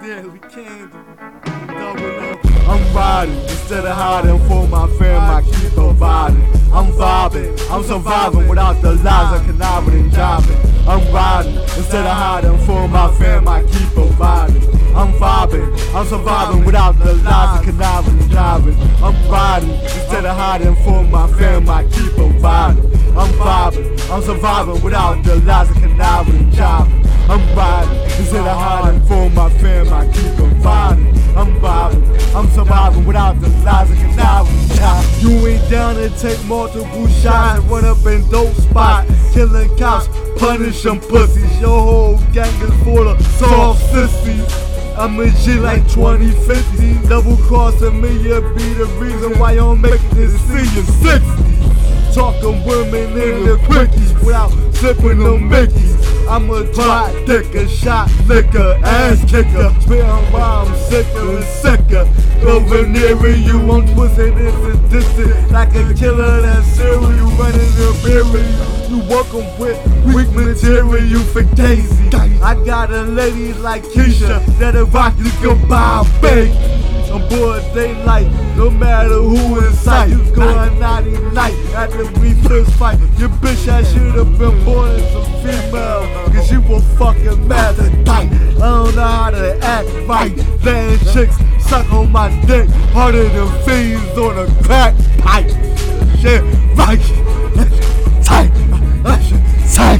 Daily Candle. Double up. I'm riding instead of hiding for my fam. I keep providing. I'm vibing, I'm surviving without the lies of conniving and jiving. I'm riding instead of hiding for my fam. I keep providing. I'm vibing, I'm surviving without the lies of conniving and jiving. I'm riding instead of hiding for my fam. I keep providing. I'm vibing, I'm surviving without the lies of conniving and jiving. I'm riding instead of hiding for my fam. I keep providing. I'm vibing, I'm surviving without the lies of conniving and jiving. You ain't down to take multiple shots and run up in dope spots, killing cops, punish them pussies. Your whole gang is full of soft sissies. I'm a G like 2050. Double crossing me, you be the reason why I'm making this senior 60. Talking women in the quickies without sipping them Mickeys. I'm a drop dicker, shot liquor, ass kicker. Spitting while I'm sicker and sicker. Over near you, I'm twisting this and distant like a killer that's serial running the berry. You welcome with weak material for Daisy. I got a lady like Keisha that'll rock you goodbye, baby. I'm bored daylight, no matter who in sight. You going naughty night after we first fight. Your bitch I should've been born as a female, cause you were fucking mad at tight. I don't know how to act right. Letting chicks suck on my dick harder than fiends on a crack pipe. Shit, right. Tight. Tight.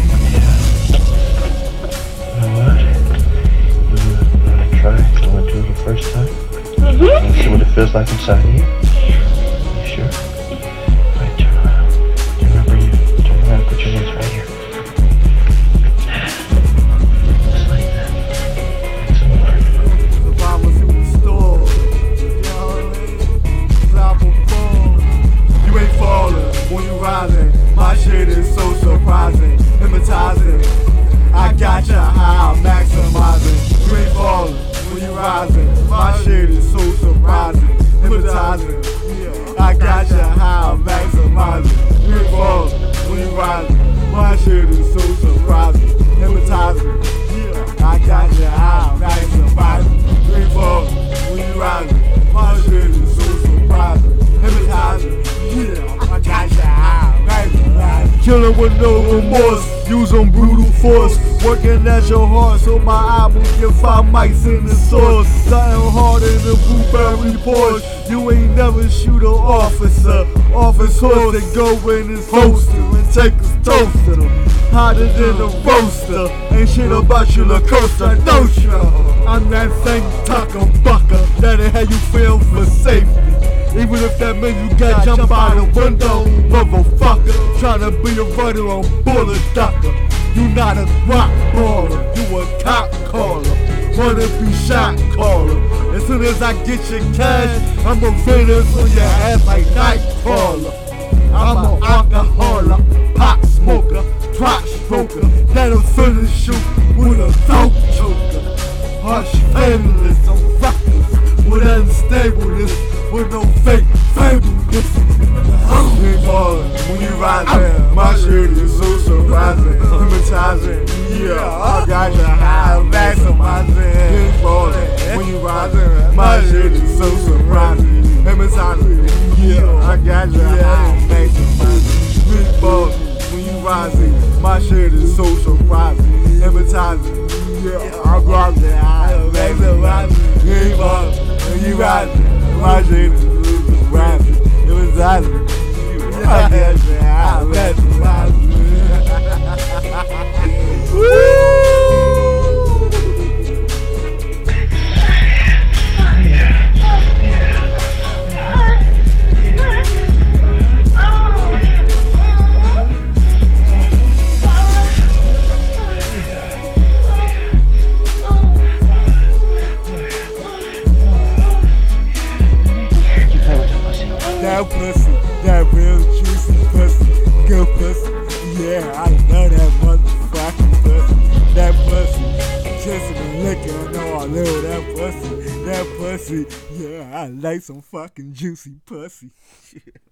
You know what? You wanna try? You wanna do it the first time? Wanna see what it feels like inside of you? You sure? Alright, turn around. Remember you turn around, put your hands right here. Just like that. Make some more. The Bible in the store. You know what I mean? Drop a fall. You ain't falling when you rising. My shit is so surprising. Hypnotizing. I got you high, maximizing. You ain't falling when you rising. My shit is so surprising. Hypnotizing. I got you high, maximizing. You ain't falling when you rising. My shit is so surprising. Hypnotizing. I got you high, maximizing. You ain't falling when you rising. My shit is so surprising. Hypnotizing. I got you high, maximizing. Killing with no remorse. Using brutal force, working at your heart so my album get 5 mics in the source. Something harder than blueberry Porsche. You ain't never shoot an officer. Office horse that go in his holster and take his toast to them. Hotter than a roaster. Ain't shit about you, LaCosta, don't you? I'm that thing tucker bucker that'll have you feel for safety. Even if that means you got jump out the window, motherfucker. Tryna be a runner on bullet ducker. You not a rock baller, you a cop caller. Wanna be shot caller. As soon as I get your cash, I'ma Venus on your ass like Nightcrawler. I'm an alcoholic, pot smoker, twat stroker. That'll finish you with a throat choker. Harsh fabulous, I'm reckless with unstableness. With no fake fabulous. You ain't falling when you rising. My shit is so surprising. Hypnotizing. Yeah, I got you high, maximizing. You ain't falling when you rising. My shit is so surprising. Hypnotizing. Yeah, I got you high, maximizing. You ain't falling when you rising. My shit is so surprising. Hypnotizing. Yeah, I got you high, maximizing. You ain't falling when you rising. My shit is rapping, it was rising. I guess I let it rising. That pussy, that real juicy pussy, good pussy. Yeah, I love that motherfucking pussy. That pussy, kissing and licking, I know I love that pussy. That pussy, yeah, I like some fucking juicy pussy.